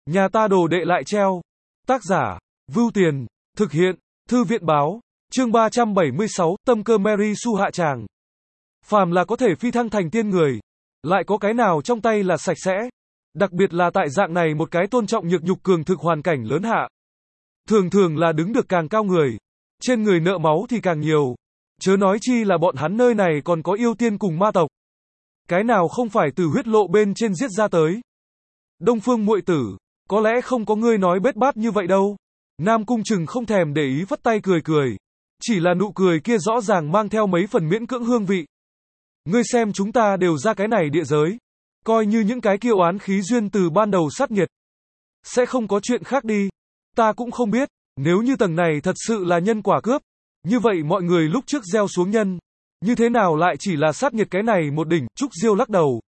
Nhà ta đồ đệ lại treo. Tác giả, Vưu Tiền, thực hiện, Thư viện báo, chương 376, tâm cơ Mary Sue hạ tràng. Phàm là có thể phi thăng thành tiên người, lại có cái nào trong tay là sạch sẽ. Đặc biệt là tại dạng này một cái tôn trọng nhược nhục cường thực hoàn cảnh lớn hạ. Thường thường là đứng được càng cao người, trên người nợ máu thì càng nhiều. Chớ nói chi là bọn hắn nơi này còn có yêu tiên cùng ma tộc. Cái nào không phải từ huyết lộ bên trên giết ra tới. Đông Phương muội tử, có lẽ không có ngươi nói bết bát như vậy đâu. Nam Cung Trừng không thèm để ý vất tay cười cười. Chỉ là nụ cười kia rõ ràng mang theo mấy phần miễn cưỡng hương vị. Ngươi xem chúng ta đều ra cái này địa giới. Coi như những cái kia oán khí duyên từ ban đầu sát nhiệt. Sẽ không có chuyện khác đi. Ta cũng không biết, nếu như tầng này thật sự là nhân quả cướp. Như vậy mọi người lúc trước gieo xuống nhân. Như thế nào lại chỉ là sát nhiệt cái này một đỉnh, Trúc Diêu lắc đầu.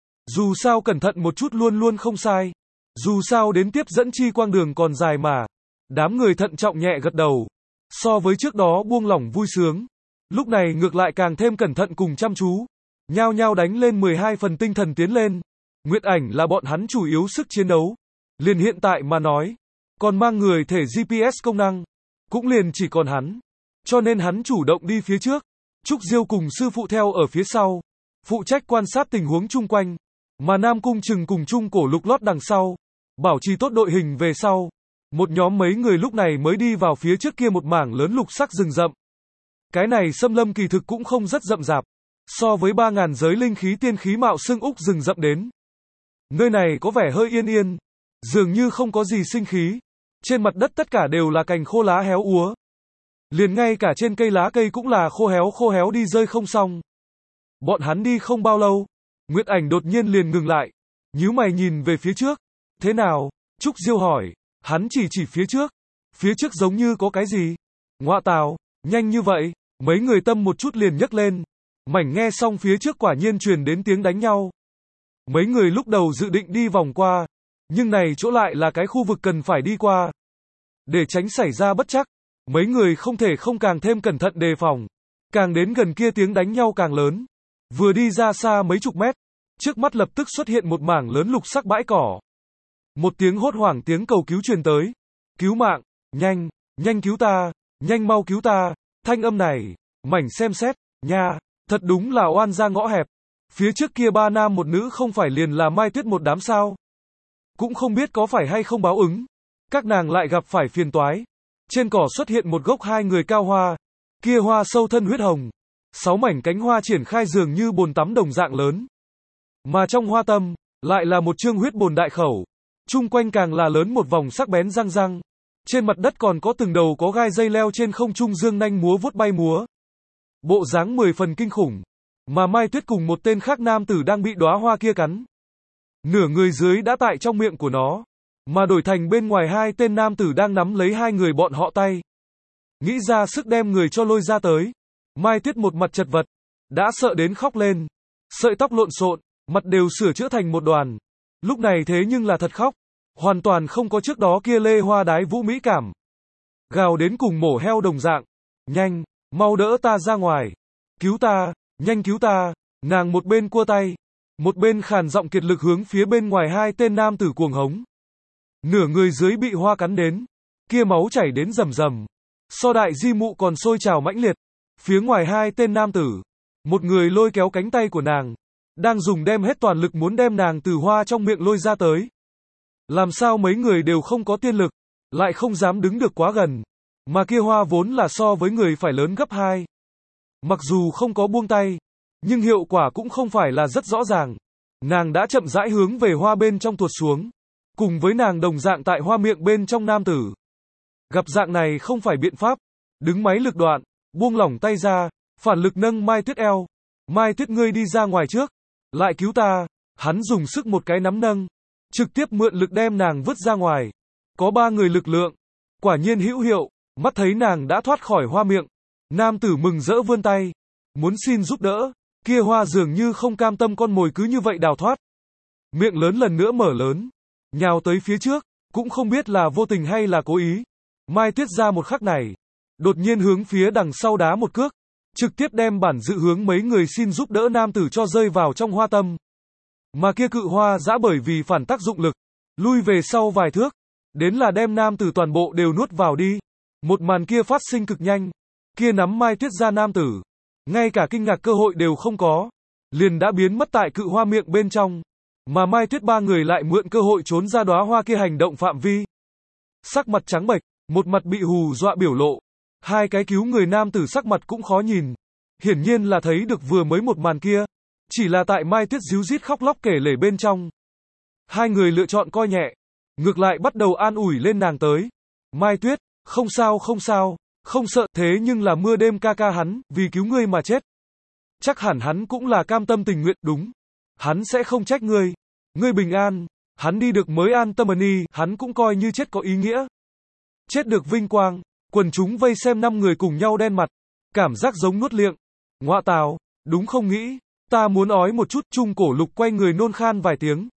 Dù sao cẩn thận một chút luôn luôn không sai. Dù sao đến tiếp dẫn chi quang đường còn dài mà. Đám người thận trọng nhẹ gật đầu. So với trước đó buông lỏng vui sướng. Lúc này ngược lại càng thêm cẩn thận cùng chăm chú. Nhao nhao đánh lên 12 phần tinh thần tiến lên. Nguyệt Ảnh là bọn hắn chủ yếu sức chiến đấu. Liền hiện tại mà nói. Còn mang người thể GPS công năng. Cũng liền chỉ còn hắn. Cho nên hắn chủ động đi phía trước. Trúc Diêu cùng sư phụ theo ở phía sau. Phụ trách quan sát tình huống chung quanh. Mà Nam Cung Trừng cùng Trung Cổ Lục lót đằng sau. Bảo trì tốt đội hình về sau. Một nhóm mấy người lúc này mới đi vào phía trước kia một mảng lớn lục sắc rừng rậm. Cái này xâm lâm kỳ thực cũng không rất rậm rạp. So với 3.000 giới linh khí tiên khí mạo xương úc rừng rậm đến. Nơi này có vẻ hơi yên yên. Dường như không có gì sinh khí. Trên mặt đất tất cả đều là cành khô lá héo úa. Liền ngay cả trên cây lá cây cũng là khô héo đi rơi không xong. Bọn hắn đi không bao lâu. Nguyệt Ảnh đột nhiên liền ngừng lại. Nhíu mày nhìn về phía trước. Thế nào? Trúc Diêu hỏi. Hắn chỉ phía trước. Phía trước giống như có cái gì? Ngoạ tào, nhanh như vậy. Mấy người tâm một chút liền nhấc lên. Mảnh nghe xong phía trước quả nhiên truyền đến tiếng đánh nhau. Mấy người lúc đầu dự định đi vòng qua. Nhưng này chỗ lại là cái khu vực cần phải đi qua. Để tránh xảy ra bất trắc. Mấy người không thể không càng thêm cẩn thận đề phòng. Càng đến gần kia tiếng đánh nhau càng lớn. Vừa đi ra xa mấy chục mét. Trước mắt lập tức xuất hiện một mảng lớn lục sắc bãi cỏ. Một tiếng hốt hoảng tiếng cầu cứu truyền tới. Cứu mạng, nhanh cứu ta, nhanh mau cứu ta. Thanh âm này, mảnh xem xét, nha, thật đúng là oan ra ngõ hẹp. Phía trước kia 3 nam một nữ không phải liền là Mai Tuyết một đám sao. Cũng không biết có phải hay không báo ứng. Các nàng lại gặp phải phiền toái. Trên cỏ xuất hiện một gốc 2 người cao hoa. Kia hoa sâu thân huyết hồng. 6 mảnh cánh hoa triển khai dường như bồn tắm đồng dạng lớn. Mà trong hoa tâm, lại là một chương huyết bồn đại khẩu. Chung quanh càng là lớn một vòng sắc bén răng răng. Trên mặt đất còn có từng đầu có gai dây leo trên không trung dương nanh múa vuốt bay múa. Bộ dáng 10 phần kinh khủng. Mà Mai Tuyết cùng một tên khác nam tử đang bị đóa hoa kia cắn. Nửa người dưới đã tại trong miệng của nó. Mà đổi thành bên ngoài 2 tên nam tử đang nắm lấy 2 người bọn họ tay. Nghĩ ra sức đem người cho lôi ra tới. Mai Tuyết một mặt chật vật. Đã sợ đến khóc lên. Sợi tóc lộn xộn, mặt đều sửa chữa thành một đoàn. Lúc này thế nhưng là thật khóc. Hoàn toàn không có trước đó kia lê hoa đái vũ mỹ cảm. Gào đến cùng mổ heo đồng dạng. Nhanh, mau đỡ ta ra ngoài. Cứu ta, nhanh cứu ta. Nàng một bên cua tay. Một bên khàn giọng kiệt lực hướng phía bên ngoài 2 tên nam tử cuồng hống. Nửa người dưới bị hoa cắn đến. Kia máu chảy đến rầm rầm. So đại di mụ còn sôi trào mãnh liệt. Phía ngoài 2 tên nam tử. Một người lôi kéo cánh tay của nàng. Đang dùng đem hết toàn lực muốn đem nàng từ hoa trong miệng lôi ra tới. Làm sao mấy người đều không có tiên lực. Lại không dám đứng được quá gần. Mà kia hoa vốn là so với người phải lớn gấp 2. Mặc dù không có buông tay. Nhưng hiệu quả cũng không phải là rất rõ ràng. Nàng đã chậm rãi hướng về hoa bên trong tuột xuống. Cùng với nàng đồng dạng tại hoa miệng bên trong nam tử. Gặp dạng này không phải biện pháp. Đứng máy lực đoạn. Buông lỏng tay ra. Phản lực nâng Mai Tuyết eo. Mai Tuyết ngươi đi ra ngoài trước. Lại cứu ta. Hắn dùng sức một cái nắm nâng. Trực tiếp mượn lực đem nàng vứt ra ngoài. Có 3 người lực lượng. Quả nhiên hữu hiệu. Mắt thấy nàng đã thoát khỏi hoa miệng. Nam tử mừng rỡ vươn tay. Muốn xin giúp đỡ. Kia hoa dường như không cam tâm con mồi cứ như vậy đào thoát. Miệng lớn lần nữa mở lớn. Nhào tới phía trước. Cũng không biết là vô tình hay là cố ý. Mai Tuyết ra một khắc này. Đột nhiên hướng phía đằng sau đá một cước. Trực tiếp đem bản dự hướng mấy người xin giúp đỡ nam tử cho rơi vào trong hoa tâm. Mà kia cự hoa dã bởi vì phản tác dụng lực. lui về sau vài thước, đến là đem nam tử toàn bộ đều nuốt vào đi. Một màn kia phát sinh cực nhanh, kia nắm Mai Tuyết ra nam tử, ngay cả kinh ngạc cơ hội đều không có, liền đã biến mất tại cự hoa miệng bên trong, mà Mai Tuyết ba người lại mượn cơ hội trốn ra đóa hoa kia hành động phạm vi. Sắc mặt trắng bệch, một mặt bị hù dọa biểu lộ, hai cái cứu người nam tử sắc mặt cũng khó nhìn, hiển nhiên là thấy được vừa mới một màn kia, chỉ là tại Mai Tuyết ríu rít khóc lóc kể lể bên trong. Hai người lựa chọn coi nhẹ, ngược lại bắt đầu an ủi lên nàng tới. Mai Tuyết, không sao không sao, không sợ, thế nhưng là mưa đêm ca ca hắn, vì cứu ngươi mà chết. Chắc hẳn hắn cũng là cam tâm tình nguyện, đúng. Hắn sẽ không trách ngươi. Ngươi bình an, hắn đi được mới an tâm đi, hắn cũng coi như chết có ý nghĩa. Chết được vinh quang, quần chúng vây xem 5 người cùng nhau đen mặt, cảm giác giống nuốt liệng. Ngoạ tào, đúng không nghĩ, ta muốn ói một chút, Trung Cổ Lục quay người nôn khan vài tiếng.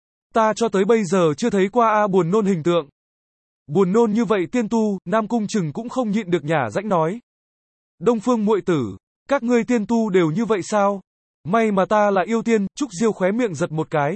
Ta cho tới bây giờ chưa thấy qua buồn nôn hình tượng. Buồn nôn như vậy tiên tu, Nam Cung Trừng cũng không nhịn được nhả rãnh nói. Đông Phương muội tử, các ngươi tiên tu đều như vậy sao? May mà ta là yêu tiên, Trúc Diêu khóe miệng giật một cái.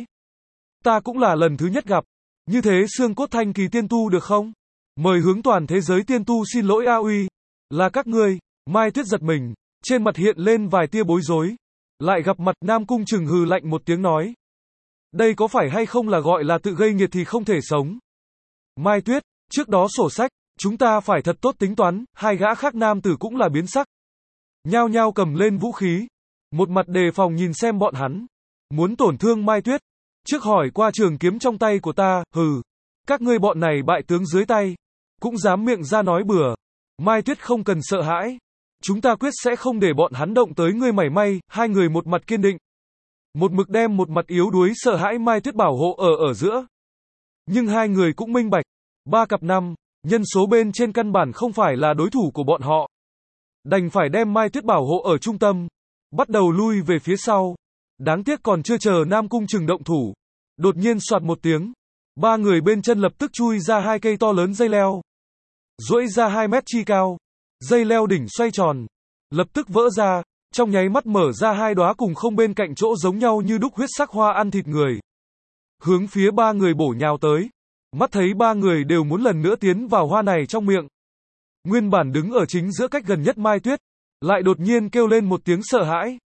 Ta cũng là lần thứ nhất gặp. Như thế xương cốt thanh kỳ tiên tu được không? Mời hướng toàn thế giới tiên tu xin lỗi A Uy. Là các ngươi. Mai Tuyết giật mình, trên mặt hiện lên vài tia bối rối. Lại gặp mặt Nam Cung Trừng hừ lạnh một tiếng nói. Đây có phải hay không là gọi là tự gây nghiệt thì không thể sống? Mai Tuyết, trước đó sổ sách, chúng ta phải thật tốt tính toán, hai gã khác nam tử cũng là biến sắc. Nhao nhao cầm lên vũ khí, một mặt đề phòng nhìn xem bọn hắn. Muốn tổn thương Mai Tuyết, trước hỏi qua trường kiếm trong tay của ta, hừ. Các ngươi bọn này bại tướng dưới tay, cũng dám miệng ra nói bừa. Mai Tuyết không cần sợ hãi. Chúng ta quyết sẽ không để bọn hắn động tới ngươi mảy may, hai người một mặt kiên định. Một mực đem một mặt yếu đuối sợ hãi Mai Tuyết bảo hộ ở giữa. Nhưng hai người cũng minh bạch, 3 cặp 5, nhân số bên trên căn bản không phải là đối thủ của bọn họ. Đành phải đem Mai Tuyết bảo hộ ở trung tâm, bắt đầu lui về phía sau. Đáng tiếc còn chưa chờ Nam Cung Trừng động thủ, đột nhiên soạt một tiếng, ba người bên chân lập tức chui ra hai cây to lớn dây leo, duỗi ra 2 mét chi cao, dây leo đỉnh xoay tròn, lập tức vỡ ra, trong nháy mắt mở ra hai đóa cùng không bên cạnh chỗ giống nhau như đúc huyết sắc hoa ăn thịt người, hướng phía ba người bổ nhào tới. Mắt thấy ba người đều muốn lần nữa tiến vào hoa này trong miệng. Nguyên bản đứng ở chính giữa cách gần nhất Mai Tuyết, lại đột nhiên kêu lên một tiếng sợ hãi.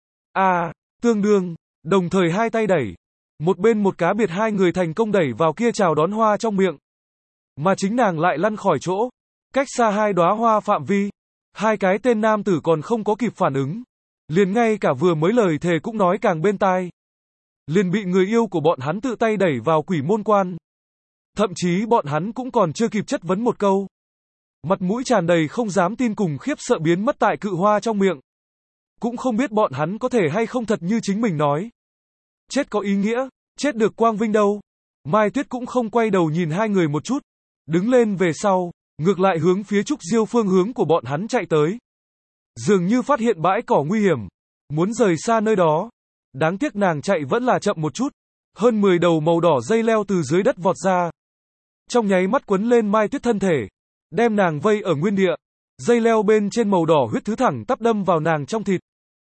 Tương đương, đồng thời hai tay đẩy. Một bên một cá biệt hai người thành công đẩy vào kia chào đón hoa trong miệng. Mà chính nàng lại lăn khỏi chỗ, cách xa hai đóa hoa phạm vi. Hai cái tên nam tử còn không có kịp phản ứng. Liền ngay cả vừa mới lời thề cũng nói càng bên tai. Liền bị người yêu của bọn hắn tự tay đẩy vào quỷ môn quan. Thậm chí bọn hắn cũng còn chưa kịp chất vấn một câu. Mặt mũi tràn đầy không dám tin cùng khiếp sợ biến mất tại cự hoa trong miệng. Cũng không biết bọn hắn có thể hay không thật như chính mình nói. Chết có ý nghĩa, chết được quang vinh đâu. Mai Tuyết cũng không quay đầu nhìn hai người một chút. Đứng lên về sau, ngược lại hướng phía Trúc Diêu phương hướng của bọn hắn chạy tới. Dường như phát hiện bãi cỏ nguy hiểm, muốn rời xa nơi đó. Đáng tiếc nàng chạy vẫn là chậm một chút. Hơn 10 đầu màu đỏ dây leo từ dưới đất vọt ra. Trong nháy mắt quấn lên Mai Tuyết thân thể, đem nàng vây ở nguyên địa. Dây leo bên trên màu đỏ huyết thứ thẳng tắp đâm vào nàng trong thịt.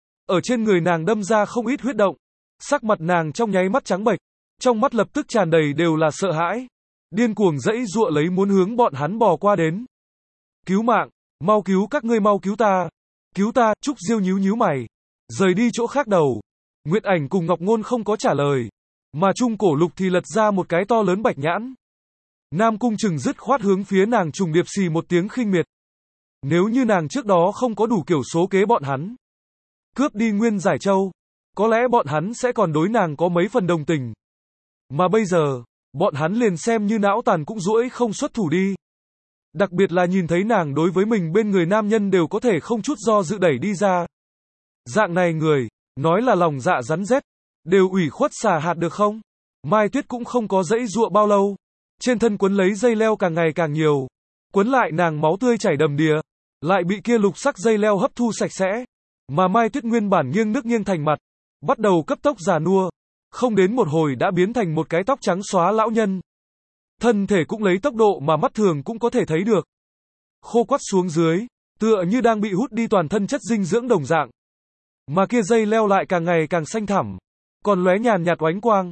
Ở trên người nàng đâm ra không ít huyết động. Sắc mặt nàng trong nháy mắt trắng bệch, trong mắt lập tức tràn đầy đều là sợ hãi. Điên cuồng giãy giụa lấy muốn hướng bọn hắn bò qua đến. Cứu mạng, mau cứu các ngươi, mau cứu ta. Cứu ta, Trúc Diêu nhíu mày. Rời đi chỗ khác đầu. Nguyệt Ảnh cùng Ngọc Ngôn không có trả lời. Mà Trung Cổ Lục thì lật ra một cái to lớn bạch nhãn. Nam Cung Trừng dứt khoát hướng phía nàng trùng điệp xì một tiếng khinh miệt. Nếu như nàng trước đó không có đủ kiểu số kế bọn hắn, cướp đi Nguyên Giải Châu, có lẽ bọn hắn sẽ còn đối nàng có mấy phần đồng tình. Mà bây giờ, bọn hắn liền xem như não tàn cũng duỗi không xuất thủ đi. Đặc biệt là nhìn thấy nàng đối với mình bên người nam nhân đều có thể không chút do dự đẩy đi ra. Dạng này người, nói là lòng dạ rắn rết, đều ủy khuất xà hạt được không? Mai Tuyết cũng không có giãy giụa bao lâu. Trên thân quấn lấy dây leo càng ngày càng nhiều. Quấn lại nàng máu tươi chảy đầm đìa. Lại bị kia lục sắc dây leo hấp thu sạch sẽ. Mà Mai Tuyết nguyên bản nghiêng nước nghiêng thành mặt. Bắt đầu cấp tốc già nua. Không đến một hồi đã biến thành một cái tóc trắng xóa lão nhân. Thân thể cũng lấy tốc độ mà mắt thường cũng có thể thấy được. Khô quắt xuống dưới. Tựa như đang bị hút đi toàn thân chất dinh dưỡng đồng dạng. Mà kia dây leo lại càng ngày càng xanh thẳm. Còn lóe nhàn nhạt oánh quang.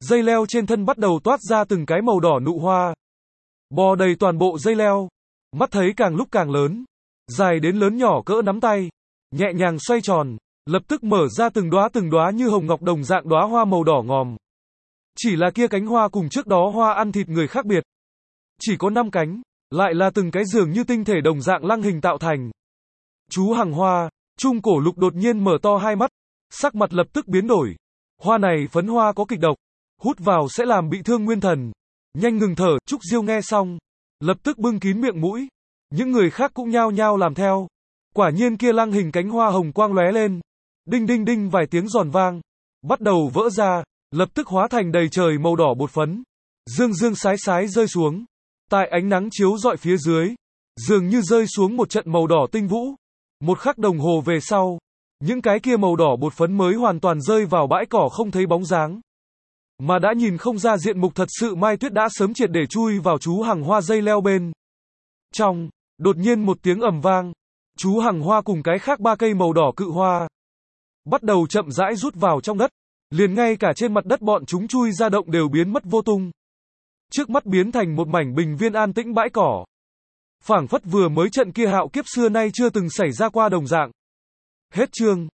Dây leo trên thân bắt đầu toát ra từng cái màu đỏ nụ hoa. Bò đầy toàn bộ dây leo. Mắt thấy càng lúc càng lớn. Dài đến lớn nhỏ cỡ nắm tay. Nhẹ nhàng xoay tròn. Lập tức mở ra từng đóa như hồng ngọc đồng dạng đóa hoa màu đỏ ngòm. Chỉ là kia cánh hoa cùng trước đó hoa ăn thịt người khác biệt. Chỉ có 5 cánh. Lại là từng cái dường như tinh thể đồng dạng lăng hình tạo thành. Chú Hằng Hoa. Trung Cổ Lục đột nhiên mở to hai mắt. Sắc mặt lập tức biến đổi. Hoa này phấn hoa có kịch độc. Hút vào sẽ làm bị thương nguyên thần. Nhanh ngừng thở. Trúc Diêu nghe xong. Lập tức bưng kín miệng mũi. Những người khác cũng nhao nhao làm theo. Quả nhiên kia lăng hình cánh hoa hồng quang lóe lên. Đinh đinh đinh vài tiếng giòn vang. Bắt đầu vỡ ra. Lập tức hóa thành đầy trời màu đỏ bột phấn. Dương dương sái sái rơi xuống. Tại ánh nắng chiếu rọi phía dưới. Dường như rơi xuống một trận màu đỏ tinh vũ. Một khắc đồng hồ về sau. Những cái kia màu đỏ bột phấn mới hoàn toàn rơi vào bãi cỏ không thấy bóng dáng. Mà đã nhìn không ra diện mục thật sự Mai Tuyết đã sớm triệt để chui vào chú Hằng Hoa dây leo bên trong. Đột nhiên một tiếng ầm vang. Chú Hằng Hoa cùng cái khác 3 cây màu đỏ cự hoa. Bắt đầu chậm rãi rút vào trong đất. Liền ngay cả trên mặt đất bọn chúng chui ra động đều biến mất vô tung. Trước mắt biến thành một mảnh bình viên an tĩnh bãi cỏ. Phảng phất vừa mới trận kia hạo kiếp xưa nay chưa từng xảy ra qua đồng dạng. Hết chương.